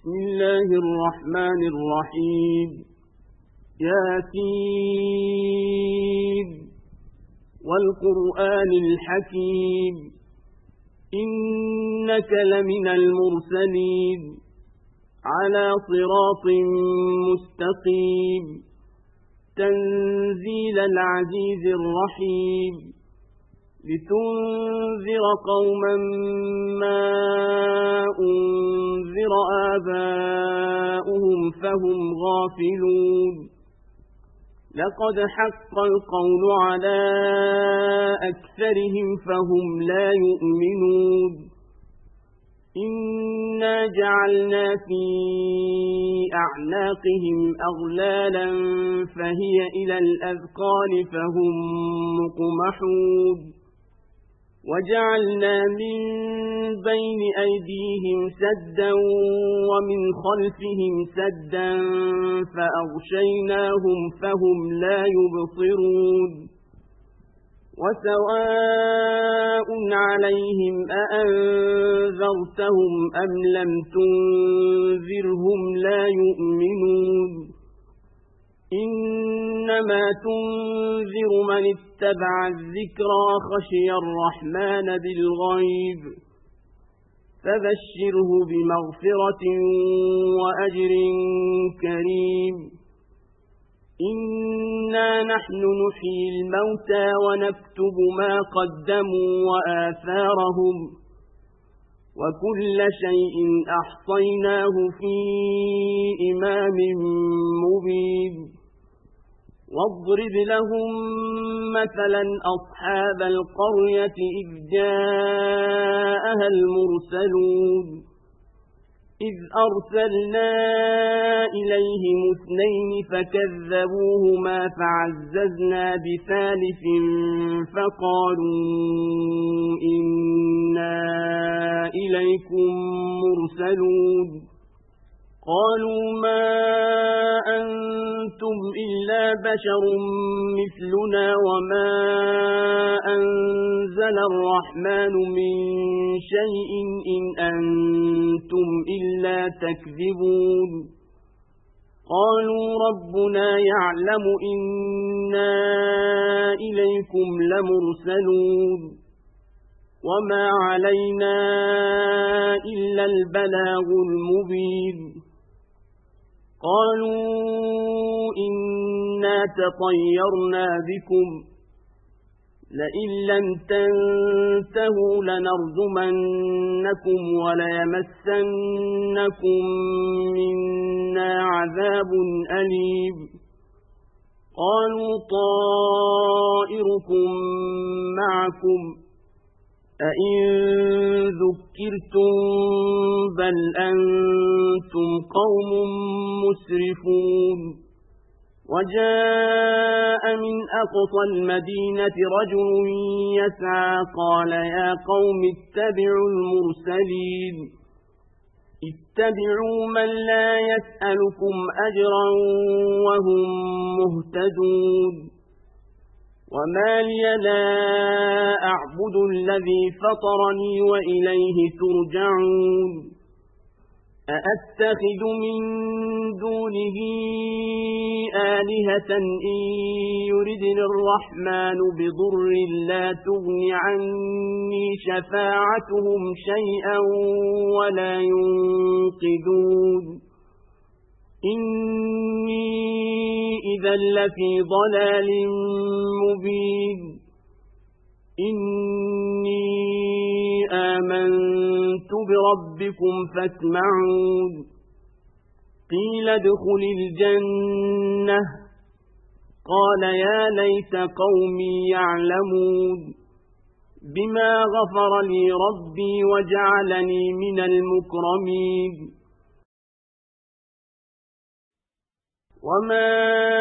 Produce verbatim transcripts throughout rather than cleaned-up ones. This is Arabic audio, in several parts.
بسم الله الرحمن الرحيم ياسين والقرآن الحكيم إنك لمن المرسلين على صراط مستقيم تنزيل العزيز الرحيم لتنذر قوما ما أنذر آباؤهم فهم غافلون لقد حق القول على أكثرهم فهم لا يؤمنون إنا جعلنا في أعناقهم أغلالا فهي إلى الأذقان فهم مقمحون وجعلنا من بين أيديهم سدا ومن خلفهم سدا فأغشيناهم فهم لا يبصرون وسواء عليهم أأنذرتهم أم لم تنذرهم لا يؤمنون إنما تنذر من اتبع الذكرى خشي الرحمن بالغيب فبشره بمغفرة وأجر كريم إنا نحن نحيي الموتى ونكتب ما قدموا وآثارهم وكل شيء أحصيناه في إمام مبين واضرب لهم مثلا أصحاب القرية إذ جاءها المرسلون إذ أرسلنا إليهم اثنين فكذبوهما فعززنا بثالث فقالوا إنا إليكم مرسلون قالوا ما أنتم إلا بشر مثلنا وما أنزل الرحمن من شيء إن أنتم إلا تكذبون قالوا ربنا يعلم إنا إليكم لمرسلون وما علينا إلا البلاغ المبين قالوا إنا تطيرنا بكم لئن لم تنتهوا لنرجمنكم وليمسنكم منا عذاب أليم قالوا طائركم معكم أئن ذكرتم بل أنتم قوم مسرفون وجاء من أقصى المدينة رجل يسعى قال يا قوم اتبعوا المرسلين اتبعوا من لا يسألكم أجرا وهم مهتدون وما لي لا أعبد الذي فطرني وإليه ترجعون أأتخذ من دونه آلهة إن يردن الرحمن بضر لا تغن عني شفاعتهم شيئا ولا ينقذون إني إذا لفي ضلال مبين إني آمنت بربكم فاسمعون قيل ادخل الجنة قال يا ليت قومي يعلمون بما غفر لي ربي وجعلني من المكرمين وما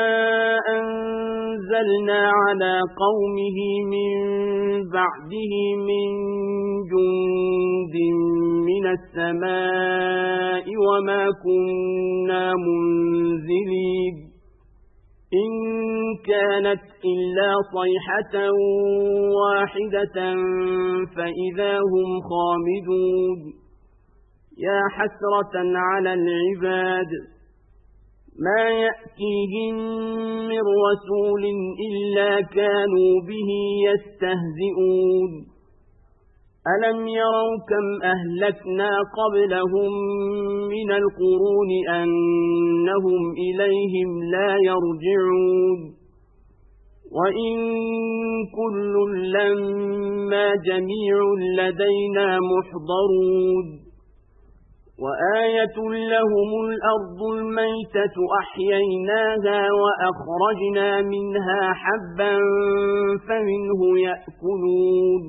أنزلنا على قومه من بعده من جند من السماء وما كنا منزلين إن كانت إلا صيحة واحدة فإذا هم خامدون يا حسرة على العباد ما يأتيهم من رسول إلا كانوا به يستهزئون ألم يروا كم أهلكنا قبلهم من القرون أنهم إليهم لا يرجعون وإن كل لما جميع لدينا محضرون وآية لهم الأرض الميتة أحييناها وأخرجنا منها حبا فمنه يأكلون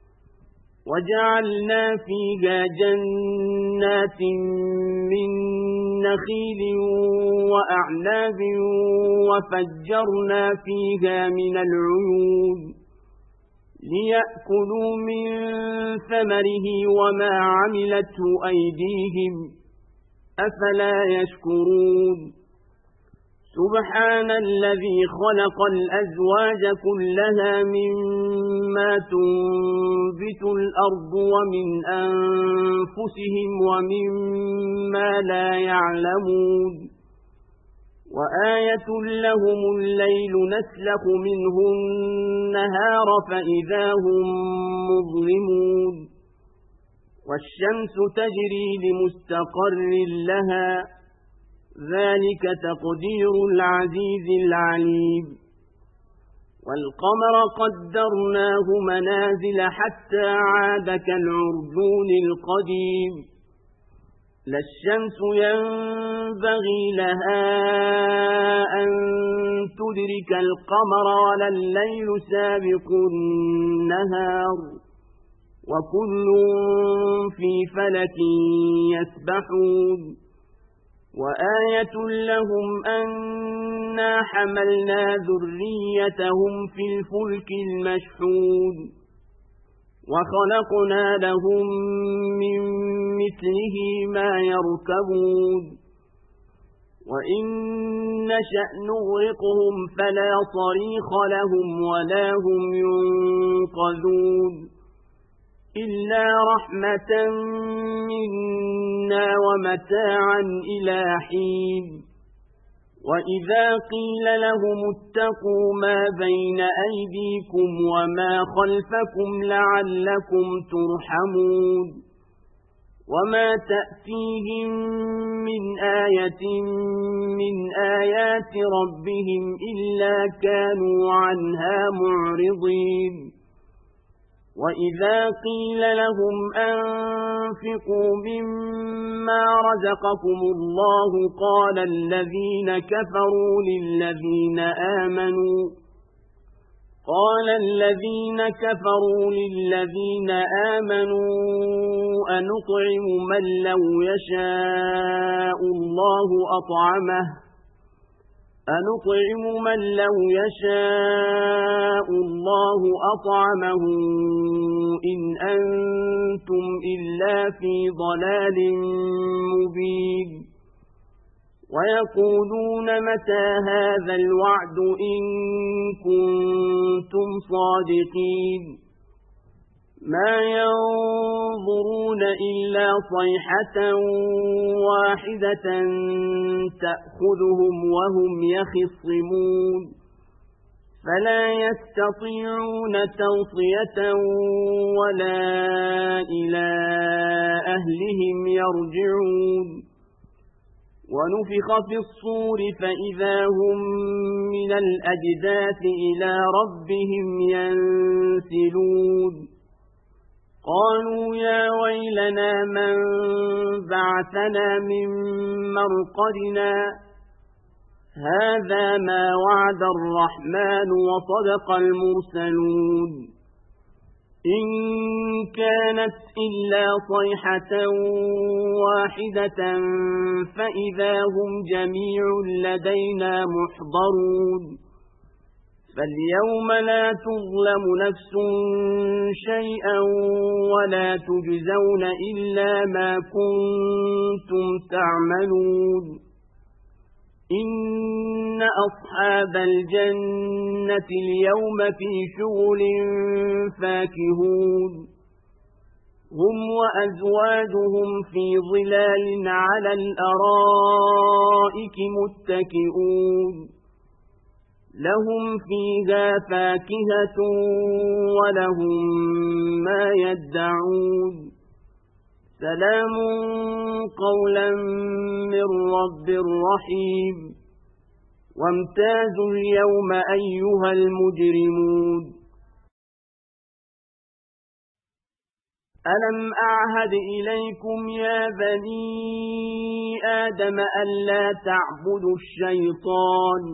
وجعلنا فيها جنات من نخيل وأعناب وفجرنا فيها من العيون ليأكلوا من ثمره وما عملته أيديهم أفلا يشكرون سبحان الذي خلق الأزواج كلها مما تنبت الأرض ومن أنفسهم ومما لا يعلمون وآية لهم الليل نسلخ منه النهار فإذا هم مظلمون والشمس تجري لمستقر لها ذلك تقدير العزيز العليم والقمر قدرناه منازل حتى عاد كالعرجون القديم لا الشمس ينبغي لها أن تدرك القمر ولا الليل سابق النهار وكل في فلك يسبحون وآية لهم أنا حملنا ذريتهم في الفلك المشحون وخلقنا لهم من مثله ما يركبون وإن نشأ نغرقهم فلا صريخ لهم ولا هم ينقذون إلا رحمة منا ومتاعا إلى حين وإذا قيل لهم اتقوا ما بين أيديكم وما خلفكم لعلكم ترحمون وما تأتيهم من آية من آيات ربهم إلا كانوا عنها معرضين وإذا قيل لهم أنفقوا مما رزقكم الله قال الذين كفروا للذين آمنوا قال الذين كفروا للذين آمنوا أنطعم من لو يشاء الله أطعمه أنطعم من لو يشاء الله أطعمه إن أنتم إلا في ضلال مبين ويقولون متى هذا الوعد إن كنتم صادقين ما ينظرون إلا صيحة واحدة تأخذهم وهم يخصمون فلا يستطيعون توصية ولا إلى أهلهم يرجعون ونفخ في الصور فإذا هم من الأجداث إلى ربهم ينسلون قالوا يا ويلنا من بعثنا من مرقدنا هذا ما وعد الرحمن وصدق المرسلون إن كانت إلا صيحة واحدة فإذا هم جميع لدينا محضرون فاليوم لا تظلم نفس شيئا ولا تجزون إلا ما كنتم تعملون إن أصحاب الجنة اليوم في شغل فاكهون هم وأزواجهم في ظلال على الأرائك متكئون لهم فيها فاكهة ولهم ما يدعون سلام قولا من رب رحيم وامتازوا اليوم أيها المجرمون ألم أعهد إليكم يا بني آدم ألا تعبدوا الشيطان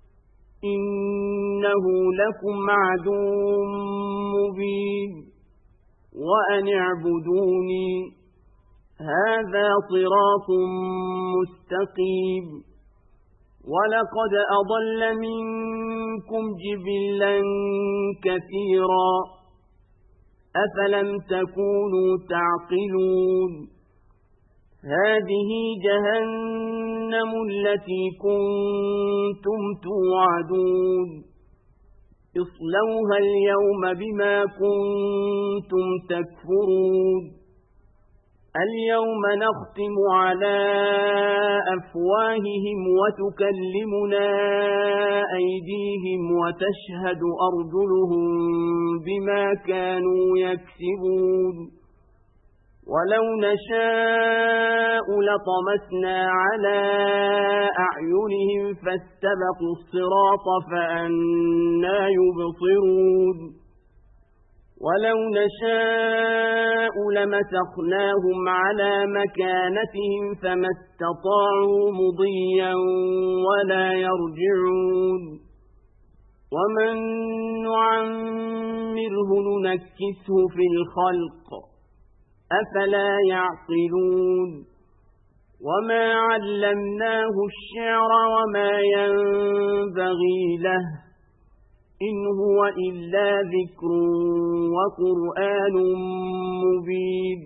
إنه لكم عدو مبين وأن اعبدوني هذا صراط مستقيم ولقد أضل منكم جبلا كثيرا أفلم تكونوا تعقلون هذه جهنم التي كنتم توعدون اصلوها اليوم بما كنتم تكفرون اليوم نختم على أفواههم وتكلمنا أيديهم وتشهد أرجلهم بما كانوا يكسبون ولو نشاء لطمسنا على أعينهم فاستبقوا الصراط فأنى يبصرون ولو نشاء لمسخناهم على مكانتهم فما استطاعوا مضيا ولا يرجعون ومن نعمره ننكسه في الخلق أفلا يعقلون وما علمناه الشعر وما ينبغي له إن هو إلا ذكر وقرآن مبين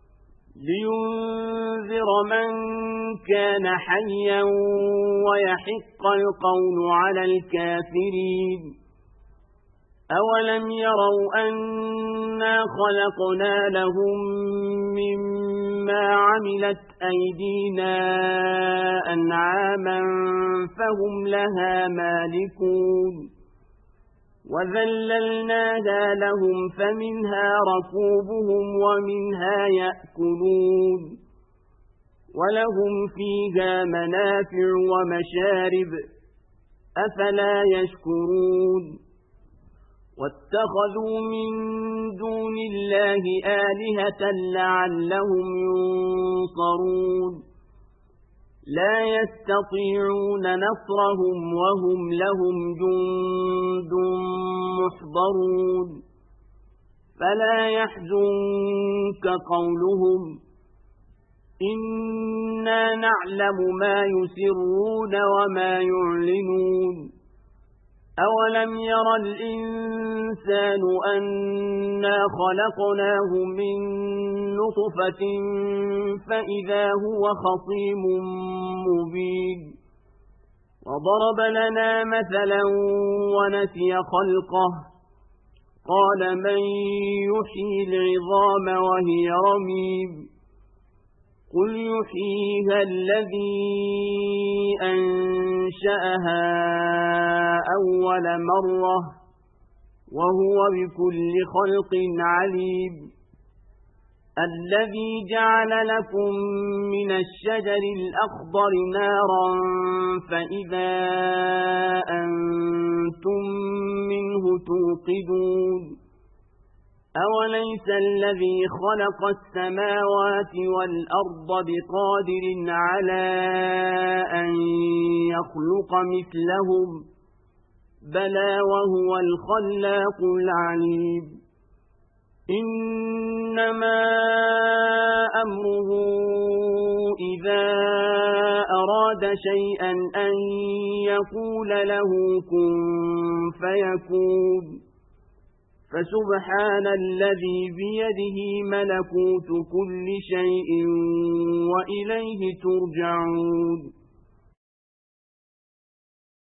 لينذر من كان حيا ويحق القول على الكافرين أولم يروا أنا خلقنا لهم مما عملت أيدينا أنعاما فهم لها مالكون وذللناها لهم فمنها ركوبهم ومنها يأكلون ولهم فيها منافع ومشارب أفلا يشكرون واتخذوا من دون الله آلهة لعلهم ينصرون لا يستطيعون نصرهم وهم لهم جند محضرون فلا يحزنك قولهم إنا نعلم ما يسرون وما يعلنون أولم ير الإنسان أنا خلقناه من نطفة فإذا هو خصيم مبين وضرب لنا مثلا ونسي خلقه قال من يحيي العظام وهي رميم قل يحييها الذي أنشأها أول مرة وهو بكل خلق عليم الذي جعل لكم من الشجر الأخضر نارا فإذا أنتم منه توقدون أوليس الذي خلق السماوات والأرض بقادر على أن يخلق مثلهم بلى وهو الخلاق العليم إنما أمره إذا أراد شيئا أن يقول له كن فيكون فسبحان الذي بيده ملكوت كل شيء وإليه ترجعون